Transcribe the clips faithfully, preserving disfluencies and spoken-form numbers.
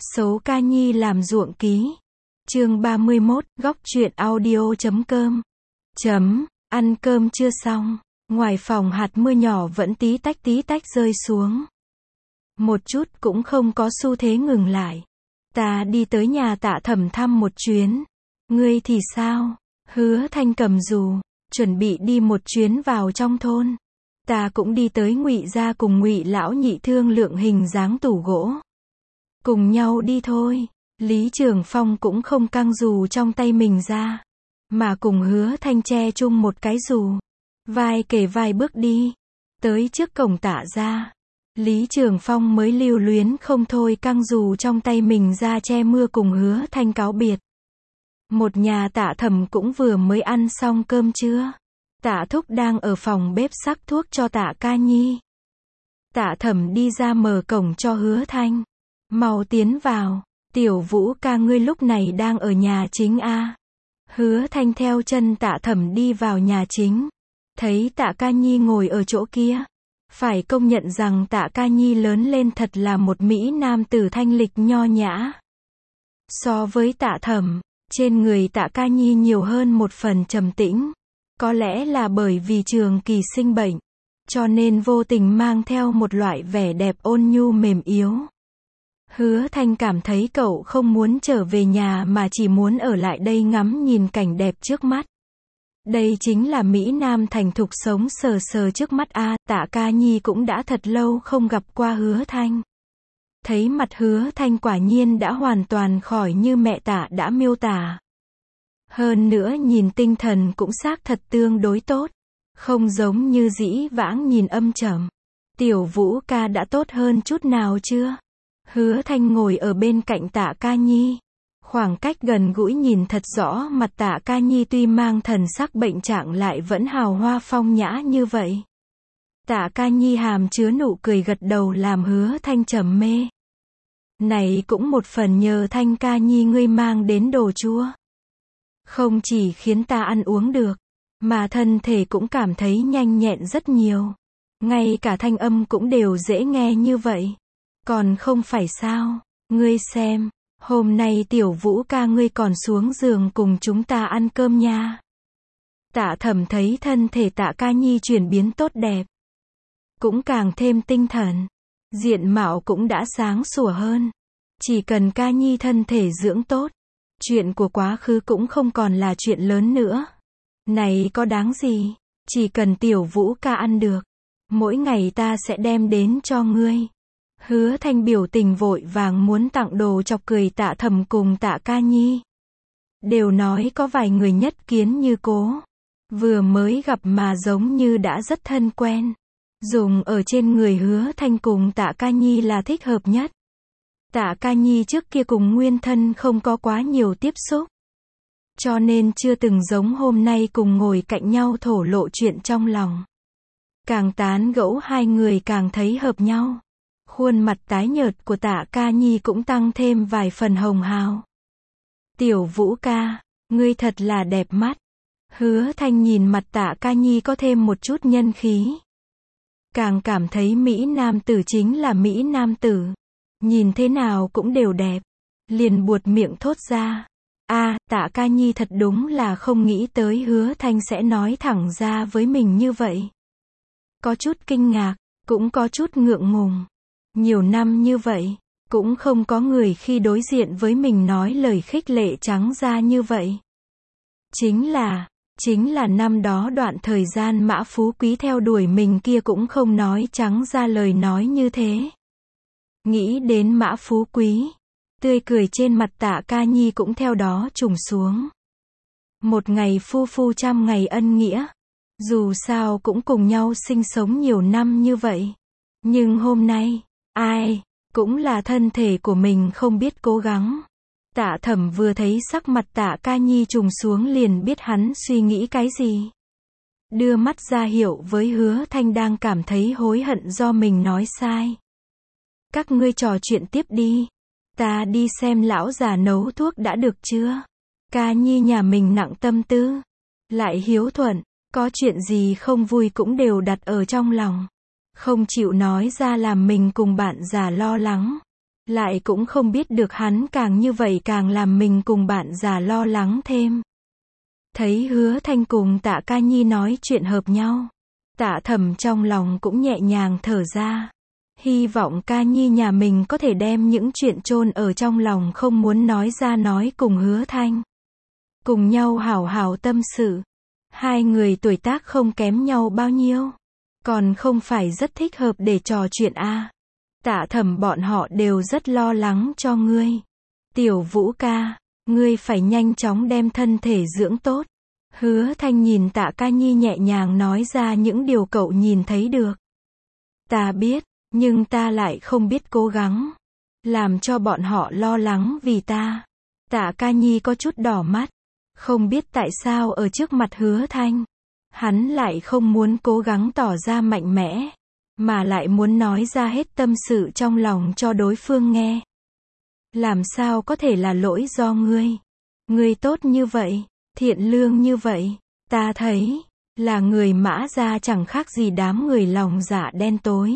Xấu ca nhi làm ruộng ký. Chương ba mươi mốt, góc truyện audio chấm com. Chấm, ăn cơm chưa xong. Ngoài phòng hạt mưa nhỏ vẫn tí tách tí tách rơi xuống. Một chút cũng không có xu thế ngừng lại. Ta đi tới nhà Tạ Thẩm thăm một chuyến. Ngươi thì sao? Hứa Thanh cầm dù, chuẩn bị đi một chuyến vào trong thôn. Ta cũng đi tới Ngụy gia cùng Ngụy lão nhị thương lượng hình dáng tủ gỗ. Cùng nhau đi thôi. Lý Trường Phong cũng không căng dù trong tay mình ra, mà cùng Hứa Thanh che chung một cái dù, vai kề vai bước đi tới trước cổng Tạ gia. Lý Trường Phong mới lưu luyến không thôi căng dù trong tay mình ra che mưa cùng Hứa Thanh cáo biệt. Một nhà Tạ Thẩm cũng vừa mới ăn xong cơm trưa. Tạ Thúc đang ở phòng bếp sắc thuốc cho Tạ Ca Nhi. Tạ Thẩm đi ra mở cổng cho Hứa Thanh. Mau tiến vào, Tiểu Vũ ca ngươi lúc này đang ở nhà chính a. Hứa Thanh theo chân Tạ Thẩm đi vào nhà chính. Thấy Tạ Ca Nhi ngồi ở chỗ kia. Phải công nhận rằng Tạ Ca Nhi lớn lên thật là một mỹ nam tử thanh lịch nho nhã. So với Tạ Thẩm, trên người Tạ Ca Nhi nhiều hơn một phần trầm tĩnh. Có lẽ là bởi vì trường kỳ sinh bệnh, cho nên vô tình mang theo một loại vẻ đẹp ôn nhu mềm yếu. Hứa Thanh cảm thấy cậu không muốn trở về nhà mà chỉ muốn ở lại đây ngắm nhìn cảnh đẹp trước mắt. Đây chính là mỹ nam thành thục sống sờ sờ trước mắt a. Tạ Ca Nhi cũng đã thật lâu không gặp qua Hứa Thanh. Thấy mặt Hứa Thanh quả nhiên đã hoàn toàn khỏi như mẹ Tạ đã miêu tả. Hơn nữa nhìn tinh thần cũng xác thật tương đối tốt, không giống như dĩ vãng nhìn âm trầm. Tiểu Vũ ca đã tốt hơn chút nào chưa? Hứa Thanh ngồi ở bên cạnh Tạ Ca Nhi. Khoảng cách gần gũi nhìn thật rõ mặt Tạ Ca Nhi tuy mang thần sắc bệnh trạng lại vẫn hào hoa phong nhã như vậy. Tạ Ca Nhi hàm chứa nụ cười gật đầu làm Hứa Thanh trầm mê. Này cũng một phần nhờ Thanh Ca Nhi ngươi mang đến đồ chua. Không chỉ khiến ta ăn uống được, mà thân thể cũng cảm thấy nhanh nhẹn rất nhiều. Ngay cả thanh âm cũng đều dễ nghe như vậy. Còn không phải sao, ngươi xem, hôm nay Tiểu Vũ ca ngươi còn xuống giường cùng chúng ta ăn cơm nha. Tạ Thẩm thấy thân thể Tạ Ca Nhi chuyển biến tốt đẹp, cũng càng thêm tinh thần, diện mạo cũng đã sáng sủa hơn. Chỉ cần Ca Nhi thân thể dưỡng tốt, chuyện của quá khứ cũng không còn là chuyện lớn nữa. Này có đáng gì, chỉ cần Tiểu Vũ ca ăn được, mỗi ngày ta sẽ đem đến cho ngươi. Hứa Thanh biểu tình vội vàng muốn tặng đồ chọc cười Tạ Thẩm cùng Tạ Ca Nhi. Đều nói có vài người nhất kiến như cố. Vừa mới gặp mà giống như đã rất thân quen. Dùng ở trên người Hứa Thanh cùng Tạ Ca Nhi là thích hợp nhất. Tạ Ca Nhi trước kia cùng nguyên thân không có quá nhiều tiếp xúc, cho nên chưa từng giống hôm nay cùng ngồi cạnh nhau thổ lộ chuyện trong lòng. Càng tán gẫu hai người càng thấy hợp nhau. Khuôn mặt tái nhợt của Tạ Ca Nhi cũng tăng thêm vài phần hồng hào. Tiểu Vũ ca, ngươi thật là đẹp mắt. Hứa Thanh nhìn mặt Tạ Ca Nhi có thêm một chút nhân khí. Càng cảm thấy mỹ nam tử chính là mỹ nam tử. Nhìn thế nào cũng đều đẹp. Liền buột miệng thốt ra. A, Tạ Ca Nhi thật đúng là không nghĩ tới Hứa Thanh sẽ nói thẳng ra với mình như vậy. Có chút kinh ngạc, cũng có chút ngượng ngùng. Nhiều năm như vậy, cũng không có người khi đối diện với mình nói lời khích lệ trắng ra như vậy. Chính là, chính là năm đó đoạn thời gian Mã Phú Quý theo đuổi mình kia cũng không nói trắng ra lời nói như thế. Nghĩ đến Mã Phú Quý, tươi cười trên mặt Tạ Ca Nhi cũng theo đó trùng xuống. Một ngày phu phu trăm ngày ân nghĩa. Dù sao cũng cùng nhau sinh sống nhiều năm như vậy. Nhưng hôm nay, ai, cũng là thân thể của mình không biết cố gắng. Tạ Thẩm vừa thấy sắc mặt Tạ Ca Nhi trùng xuống liền biết hắn suy nghĩ cái gì. Đưa mắt ra hiệu với Hứa Thanh đang cảm thấy hối hận do mình nói sai. Các ngươi trò chuyện tiếp đi. Ta đi xem lão già nấu thuốc đã được chưa? Ca Nhi nhà mình nặng tâm tư, lại hiếu thuận, có chuyện gì không vui cũng đều đặt ở trong lòng. Không chịu nói ra làm mình cùng bạn già lo lắng. Lại cũng không biết được hắn càng như vậy càng làm mình cùng bạn già lo lắng thêm. Thấy Hứa Thanh cùng Tạ Ca Nhi nói chuyện hợp nhau, Tạ Thẩm trong lòng cũng nhẹ nhàng thở ra. Hy vọng Ca Nhi nhà mình có thể đem những chuyện chôn ở trong lòng không muốn nói ra nói cùng Hứa Thanh. Cùng nhau hảo hảo tâm sự. Hai người tuổi tác không kém nhau bao nhiêu. Còn không phải rất thích hợp để trò chuyện a. À. Tạ Thẩm bọn họ đều rất lo lắng cho ngươi. Tiểu Vũ ca, ngươi phải nhanh chóng đem thân thể dưỡng tốt. Hứa Thanh nhìn Tạ Ca Nhi nhẹ nhàng nói ra những điều cậu nhìn thấy được. Ta biết, nhưng ta lại không biết cố gắng. Làm cho bọn họ lo lắng vì ta. Tạ Ca Nhi có chút đỏ mắt. Không biết tại sao ở trước mặt Hứa Thanh, hắn lại không muốn cố gắng tỏ ra mạnh mẽ, mà lại muốn nói ra hết tâm sự trong lòng cho đối phương nghe. Làm sao có thể là lỗi do ngươi? Ngươi tốt như vậy, thiện lương như vậy, ta thấy, là người Mã gia chẳng khác gì đám người lòng dạ đen tối.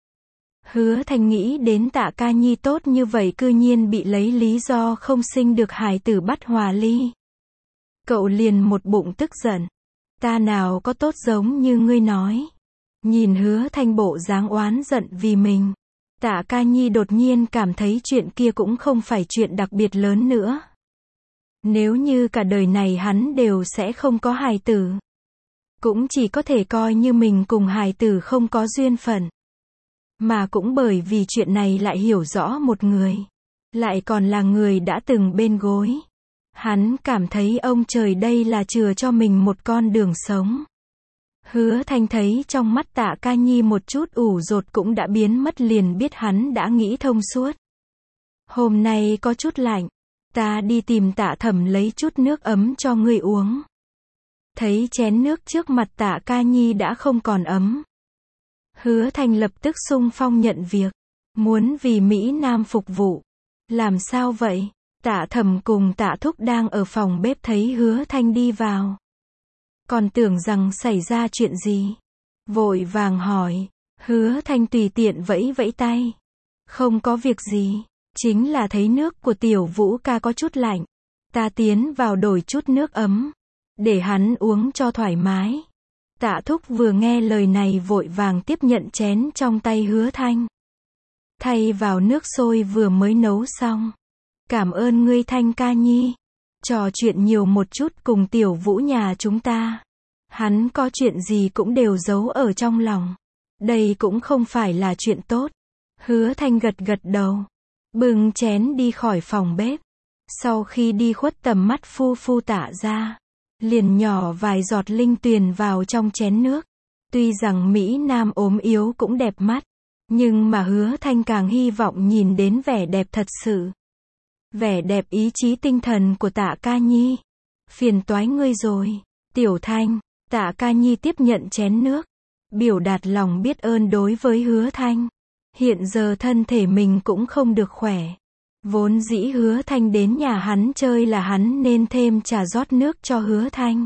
Hứa Thanh nghĩ đến Tạ Ca Nhi tốt như vậy cư nhiên bị lấy lý do không sinh được hài tử bắt hòa ly. Cậu liền một bụng tức giận. Ta nào có tốt giống như ngươi nói. Nhìn Hứa Thanh bộ dáng oán giận vì mình. Tạ Ca Nhi đột nhiên cảm thấy chuyện kia cũng không phải chuyện đặc biệt lớn nữa. Nếu như cả đời này hắn đều sẽ không có hài tử, cũng chỉ có thể coi như mình cùng hài tử không có duyên phận. Mà cũng bởi vì chuyện này lại hiểu rõ một người. Lại còn là người đã từng bên gối. Hắn cảm thấy ông trời đây là chừa cho mình một con đường sống. Hứa Thanh thấy trong mắt Tạ Ca Nhi một chút ủ rột cũng đã biến mất liền biết hắn đã nghĩ thông suốt. Hôm nay có chút lạnh. Ta đi tìm Tạ Thẩm lấy chút nước ấm cho ngươi uống. Thấy chén nước trước mặt Tạ Ca Nhi đã không còn ấm. Hứa Thanh lập tức xung phong nhận việc. Muốn vì Mỹ Nam phục vụ. Làm sao vậy? Tạ Thẩm cùng Tạ Thúc đang ở phòng bếp thấy Hứa Thanh đi vào. Còn tưởng rằng xảy ra chuyện gì. Vội vàng hỏi. Hứa Thanh tùy tiện vẫy vẫy tay. Không có việc gì. Chính là thấy nước của Tiểu Vũ ca có chút lạnh. Ta tiến vào đổi chút nước ấm. Để hắn uống cho thoải mái. Tạ Thúc vừa nghe lời này vội vàng tiếp nhận chén trong tay Hứa Thanh. Thay vào nước sôi vừa mới nấu xong. Cảm ơn ngươi Thanh Ca Nhi. Trò chuyện nhiều một chút cùng Tiểu Vũ nhà chúng ta. Hắn có chuyện gì cũng đều giấu ở trong lòng. Đây cũng không phải là chuyện tốt. Hứa Thanh gật gật đầu. Bưng chén đi khỏi phòng bếp. Sau khi đi khuất tầm mắt phu phu Tạ ra. Liền nhỏ vài giọt linh tuyền vào trong chén nước. Tuy rằng Mỹ Nam ốm yếu cũng đẹp mắt. Nhưng mà Hứa Thanh càng hy vọng nhìn đến vẻ đẹp thật sự. Vẻ đẹp ý chí tinh thần của Tạ Ca Nhi. Phiền toái ngươi rồi. Tiểu Thanh. Tạ Ca Nhi tiếp nhận chén nước. Biểu đạt lòng biết ơn đối với Hứa Thanh. Hiện giờ thân thể mình cũng không được khỏe. Vốn dĩ Hứa Thanh đến nhà hắn chơi là hắn nên thêm trà rót nước cho Hứa Thanh.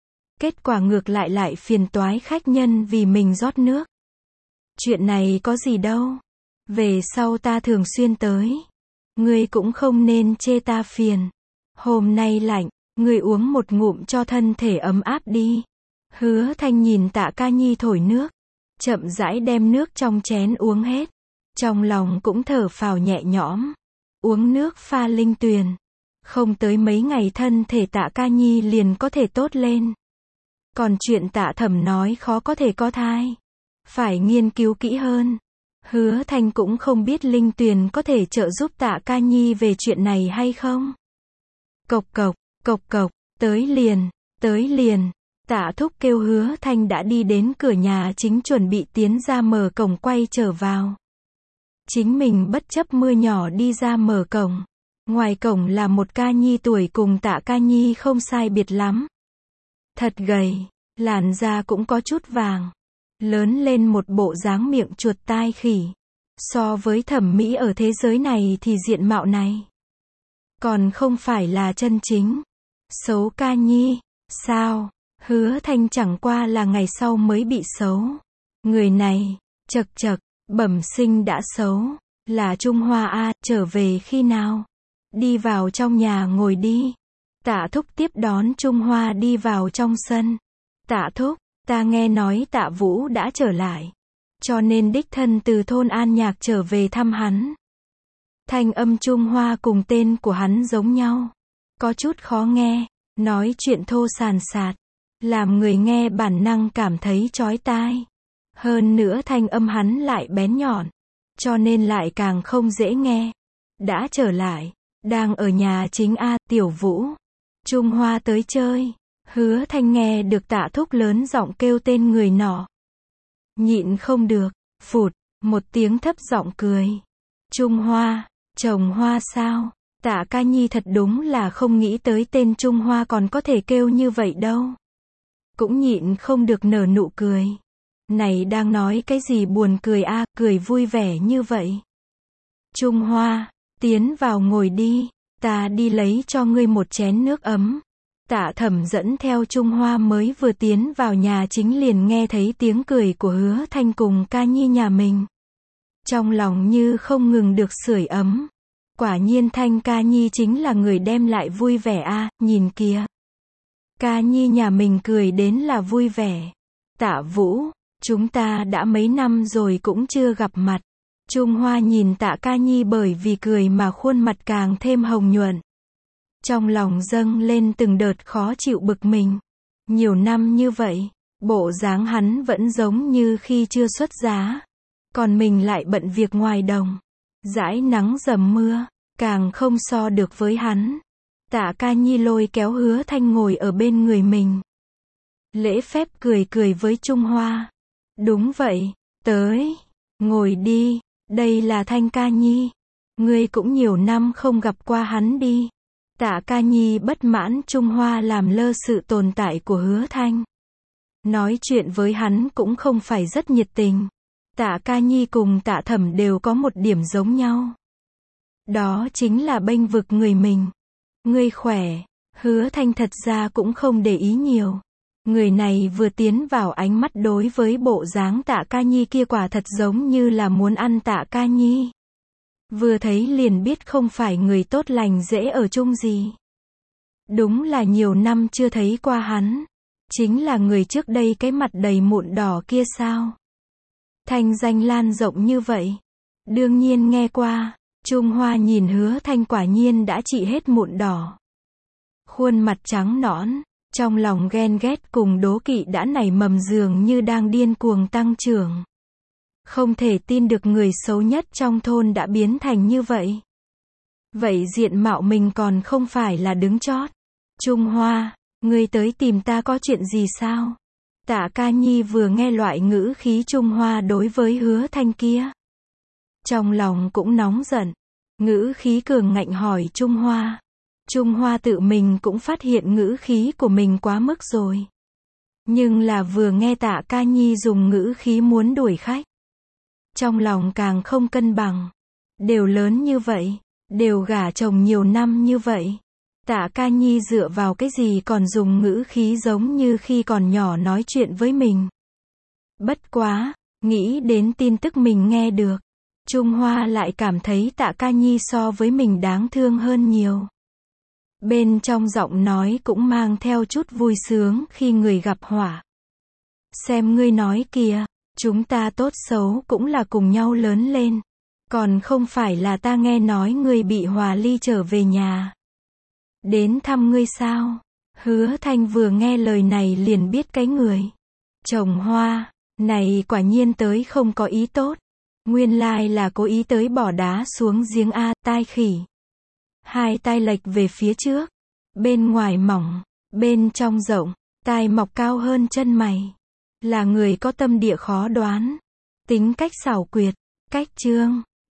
Kết quả ngược lại lại phiền toái khách nhân vì mình rót nước. Chuyện này có gì đâu. Về sau ta thường xuyên tới. Ngươi cũng không nên chê ta phiền. Hôm nay lạnh, ngươi uống một ngụm cho thân thể ấm áp đi. Hứa Thanh nhìn Tạ Ca Nhi thổi nước. Chậm rãi đem nước trong chén uống hết. Trong lòng cũng thở phào nhẹ nhõm. Uống nước pha linh tuyền. Không tới mấy ngày thân thể Tạ Ca Nhi liền có thể tốt lên. Còn chuyện Tạ Thẩm nói khó có thể có thai. Phải nghiên cứu kỹ hơn. Hứa Thanh cũng không biết linh tuyền có thể trợ giúp Tạ Ca Nhi về chuyện này hay không. Cộc cộc, cộc cộc, tới liền, tới liền. Tạ Thúc kêu Hứa Thanh đã đi đến cửa nhà chính chuẩn bị tiến ra mở cổng quay trở vào. Chính mình bất chấp mưa nhỏ đi ra mở cổng. Ngoài cổng là một Ca Nhi tuổi cùng Tạ Ca Nhi không sai biệt lắm. Thật gầy, làn da cũng có chút vàng. Lớn lên một bộ dáng miệng chuột tai khỉ. So với thẩm mỹ ở thế giới này thì diện mạo này còn không phải là chân chính. Xấu Ca Nhi, sao? Hứa Thanh chẳng qua là ngày sau mới bị xấu. Người này, chật chật, bẩm sinh đã xấu. Là Trung Hoa à, trở về khi nào? Đi vào trong nhà ngồi đi. Tạ Thúc tiếp đón Trung Hoa đi vào trong sân. Tạ Thúc, ta nghe nói Tạ Vũ đã trở lại. Cho nên đích thân từ thôn An Nhạc trở về thăm hắn. Thanh âm Trung Hoa cùng tên của hắn giống nhau. Có chút khó nghe, nói chuyện thô sàn sạt. Làm người nghe bản năng cảm thấy chói tai. Hơn nữa thanh âm hắn lại bén nhọn. Cho nên lại càng không dễ nghe. Đã trở lại. Đang ở nhà chính A, Tiểu Vũ. Trung Hoa tới chơi. Hứa Thanh nghe được Tạ Thúc lớn giọng kêu tên người nọ. Nhịn không được. Phụt. Một tiếng thấp giọng cười. Trung Hoa. Chồng Hoa sao? Tạ Ca Nhi thật đúng là không nghĩ tới tên Trung Hoa còn có thể kêu như vậy đâu. Cũng nhịn không được nở nụ cười. Này đang nói cái gì buồn cười a, à, cười vui vẻ như vậy. Trung Hoa, tiến vào ngồi đi, ta đi lấy cho ngươi một chén nước ấm. Tạ Thẩm dẫn theo Trung Hoa mới vừa tiến vào nhà chính liền nghe thấy tiếng cười của Hứa Thanh cùng Ca Nhi nhà mình. Trong lòng như không ngừng được sưởi ấm. Quả nhiên Thanh Ca Nhi chính là người đem lại vui vẻ a, à, nhìn kìa. Ca Nhi nhà mình cười đến là vui vẻ. Tạ Vũ, chúng ta đã mấy năm rồi cũng chưa gặp mặt. Trung Hoa nhìn Tạ Ca Nhi bởi vì cười mà khuôn mặt càng thêm hồng nhuận. Trong lòng dâng lên từng đợt khó chịu bực mình. Nhiều năm như vậy, bộ dáng hắn vẫn giống như khi chưa xuất giá. Còn mình lại bận việc ngoài đồng. Dãi nắng dầm mưa, càng không so được với hắn. Tạ Ca Nhi lôi kéo Hứa Thanh ngồi ở bên người mình. Lễ phép cười cười với Trung Hoa. Đúng vậy, tới, ngồi đi, đây là Thanh Ca Nhi. Ngươi cũng nhiều năm không gặp qua hắn đi. Tạ Ca Nhi bất mãn Trung Hoa làm lơ sự tồn tại của Hứa Thanh. Nói chuyện với hắn cũng không phải rất nhiệt tình. Tạ Ca Nhi cùng Tạ Thẩm đều có một điểm giống nhau. Đó chính là bênh vực người mình. Ngươi khỏe, Hứa Thanh thật ra cũng không để ý nhiều. Người này vừa tiến vào ánh mắt đối với bộ dáng Tạ Ca Nhi kia quả thật giống như là muốn ăn Tạ Ca Nhi. Vừa thấy liền biết không phải người tốt lành dễ ở chung gì. Đúng là nhiều năm chưa thấy qua hắn. Chính là người trước đây cái mặt đầy mụn đỏ kia sao? Thanh danh lan rộng như vậy. Đương nhiên nghe qua. Trung Hoa nhìn Hứa Thanh quả nhiên đã trị hết mụn đỏ. Khuôn mặt trắng nõn. Trong lòng ghen ghét cùng đố kỵ đã nảy mầm dường như đang điên cuồng tăng trưởng. Không thể tin được người xấu nhất trong thôn đã biến thành như vậy. Vậy diện mạo mình còn không phải là đứng chót. Trung Hoa, ngươi tới tìm ta có chuyện gì sao? Tạ Ca Nhi vừa nghe loại ngữ khí Trung Hoa đối với Hứa Thanh kia. Trong lòng cũng nóng giận. Ngữ khí cường ngạnh hỏi Trung Hoa. Trung Hoa tự mình cũng phát hiện ngữ khí của mình quá mức rồi. Nhưng là vừa nghe Tạ Ca Nhi dùng ngữ khí muốn đuổi khách. Trong lòng càng không cân bằng. Đều lớn như vậy. Đều gả chồng nhiều năm như vậy. Tạ Ca Nhi dựa vào cái gì còn dùng ngữ khí giống như khi còn nhỏ nói chuyện với mình. Bất quá, nghĩ đến tin tức mình nghe được. Trung Hoa lại cảm thấy Tạ Ca Nhi so với mình đáng thương hơn nhiều. Bên trong giọng nói cũng mang theo chút vui sướng khi người gặp họa. Xem ngươi nói kìa, chúng ta tốt xấu cũng là cùng nhau lớn lên. Còn không phải là ta nghe nói ngươi bị hòa ly trở về nhà. Đến thăm ngươi sao? Hứa Thanh vừa nghe lời này liền biết cái người. Chồng Hoa, này quả nhiên tới không có ý tốt. Nguyên lai là cố ý tới bỏ đá xuống giếng A, tai khỉ. Hai tai lệch về phía trước. Bên ngoài mỏng, bên trong rộng, tai mọc cao hơn chân mày. Là người có tâm địa khó đoán. Tính cách xảo quyệt, cách trương.